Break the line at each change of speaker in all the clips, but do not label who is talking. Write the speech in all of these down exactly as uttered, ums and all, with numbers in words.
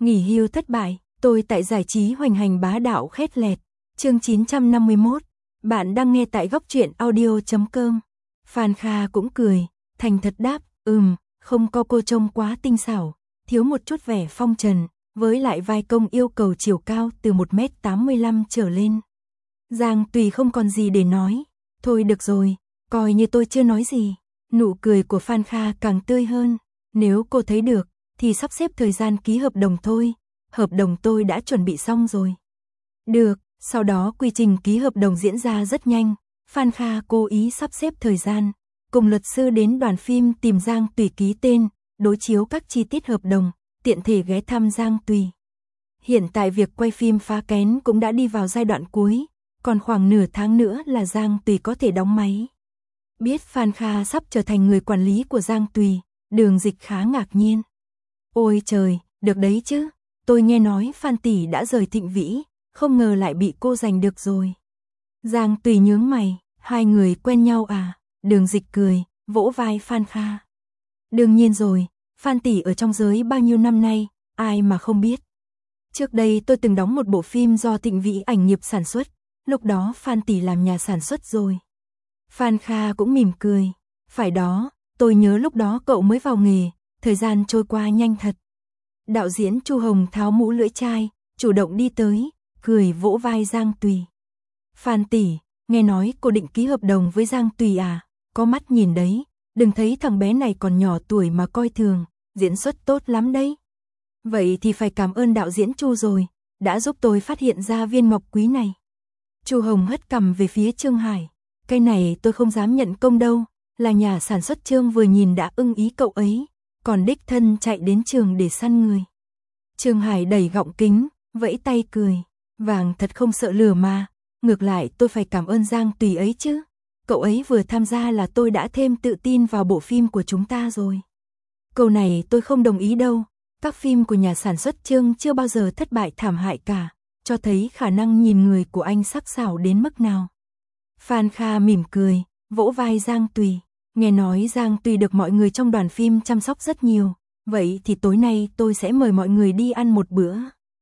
Nghỉ hưu thất bại, tôi tại giải trí hoành hành bá đạo khét lẹt. Chương chín trăm năm mươi mốt. Bạn đang nghe tại góc truyện audio chấm com. Phan Kha cũng cười, thành thật đáp, ừm, không có cô trông quá tinh xảo, thiếu một chút vẻ phong trần, với lại vai công yêu cầu chiều cao từ một mét tám mươi lăm trở lên. Giang Tùy không còn gì để nói, thôi được rồi, coi như tôi chưa nói gì. Nụ cười của Phan Kha càng tươi hơn, nếu cô thấy được, thì sắp xếp thời gian ký hợp đồng thôi, hợp đồng tôi đã chuẩn bị xong rồi. Được, sau đó quy trình ký hợp đồng diễn ra rất nhanh, Phan Kha cố ý sắp xếp thời gian, cùng luật sư đến đoàn phim tìm Giang Tùy ký tên, đối chiếu các chi tiết hợp đồng, tiện thể ghé thăm Giang Tùy. Hiện tại việc quay phim Phá Kén cũng đã đi vào giai đoạn cuối, còn khoảng nửa tháng nữa là Giang Tùy có thể đóng máy. Biết Phan Kha sắp trở thành người quản lý của Giang Tùy, Đường Dịch khá ngạc nhiên. Ôi trời, được đấy chứ, tôi nghe nói Phan tỷ đã rời Thịnh Vĩ, không ngờ lại bị cô giành được rồi. Giang Tùy nhướng mày, hai người quen nhau à? Đường Dịch cười, vỗ vai Phan Kha. Đương nhiên rồi, Phan tỷ ở trong giới bao nhiêu năm nay, ai mà không biết. Trước đây tôi từng đóng một bộ phim do Thịnh Vĩ ảnh nghiệp sản xuất, lúc đó Phan tỷ làm nhà sản xuất rồi. Phan Kha cũng mỉm cười, phải đó, tôi nhớ lúc đó cậu mới vào nghề, thời gian trôi qua nhanh thật. Đạo diễn Chu Hồng tháo mũ lưỡi chai, chủ động đi tới, cười vỗ vai Giang Tùy. Phan tỷ, nghe nói cô định ký hợp đồng với Giang Tùy à, có mắt nhìn đấy, đừng thấy thằng bé này còn nhỏ tuổi mà coi thường, diễn xuất tốt lắm đấy. Vậy thì phải cảm ơn đạo diễn Chu rồi, đã giúp tôi phát hiện ra viên ngọc quý này. Chu Hồng hất cằm về phía Trương Hải, cái này tôi không dám nhận công đâu, là nhà sản xuất Trương vừa nhìn đã ưng ý cậu ấy, còn đích thân chạy đến trường để săn người. Trương Hải đẩy gọng kính, vẫy tay cười, vàng thật không sợ lửa mà, ngược lại tôi phải cảm ơn Giang Tùy ấy chứ, cậu ấy vừa tham gia là tôi đã thêm tự tin vào bộ phim của chúng ta rồi. Câu này tôi không đồng ý đâu, các phim của nhà sản xuất Trương chưa bao giờ thất bại thảm hại cả, cho thấy khả năng nhìn người của anh sắc sảo đến mức nào. Phan Kha mỉm cười, vỗ vai Giang Tùy, nghe nói Giang Tùy được mọi người trong đoàn phim chăm sóc rất nhiều, vậy thì tối nay tôi sẽ mời mọi người đi ăn một bữa.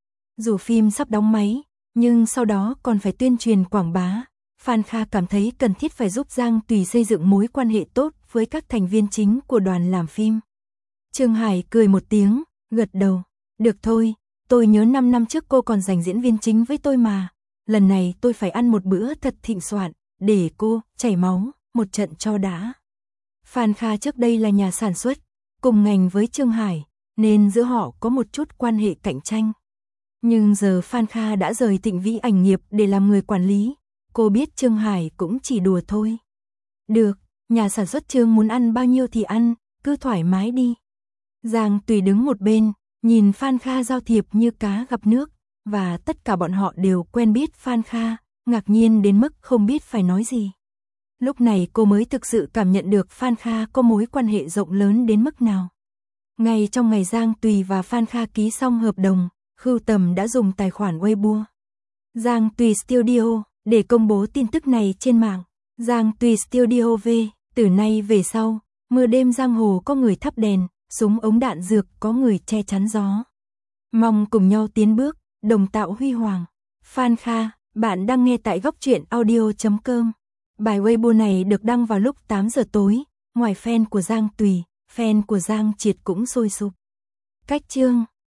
Dù phim sắp đóng máy, nhưng sau đó còn phải tuyên truyền quảng bá, Phan Kha cảm thấy cần thiết phải giúp Giang Tùy xây dựng mối quan hệ tốt với các thành viên chính của đoàn làm phim. Trương Hải cười một tiếng, gật đầu, được thôi, tôi nhớ năm năm trước cô còn giành diễn viên chính với tôi mà, lần này tôi phải ăn một bữa thật thịnh soạn, để cô chảy máu, một trận cho đã. Phan Kha trước đây là nhà sản xuất, cùng ngành với Trương Hải, nên giữa họ có một chút quan hệ cạnh tranh. Nhưng giờ Phan Kha đã rời Thịnh Vĩ ảnh nghiệp để làm người quản lý, cô biết Trương Hải cũng chỉ đùa thôi. Được, nhà sản xuất Trương muốn ăn bao nhiêu thì ăn, cứ thoải mái đi. Giang Tùy đứng một bên, nhìn Phan Kha giao thiệp như cá gặp nước, và tất cả bọn họ đều quen biết Phan Kha, ngạc nhiên đến mức không biết phải nói gì. Lúc này cô mới thực sự cảm nhận được Phan Kha có mối quan hệ rộng lớn đến mức nào. Ngay trong ngày Giang Tùy và Phan Kha ký xong hợp đồng, Khưu Tầm đã dùng tài khoản Weibo Giang Tùy Studio để công bố tin tức này trên mạng. Giang Tùy Studio V, từ nay về sau, mưa đêm giang hồ có người thắp đèn, súng ống đạn dược có người che chắn gió. Mong cùng nhau tiến bước, đồng tạo huy hoàng. Phan Kha, bạn đang nghe tại góc truyện audio chấm com. Bài Weibo này được đăng vào lúc tám giờ tối, ngoài fan của Giang Tùy, fan của Giang Triệt cũng sôi sục. Cách chương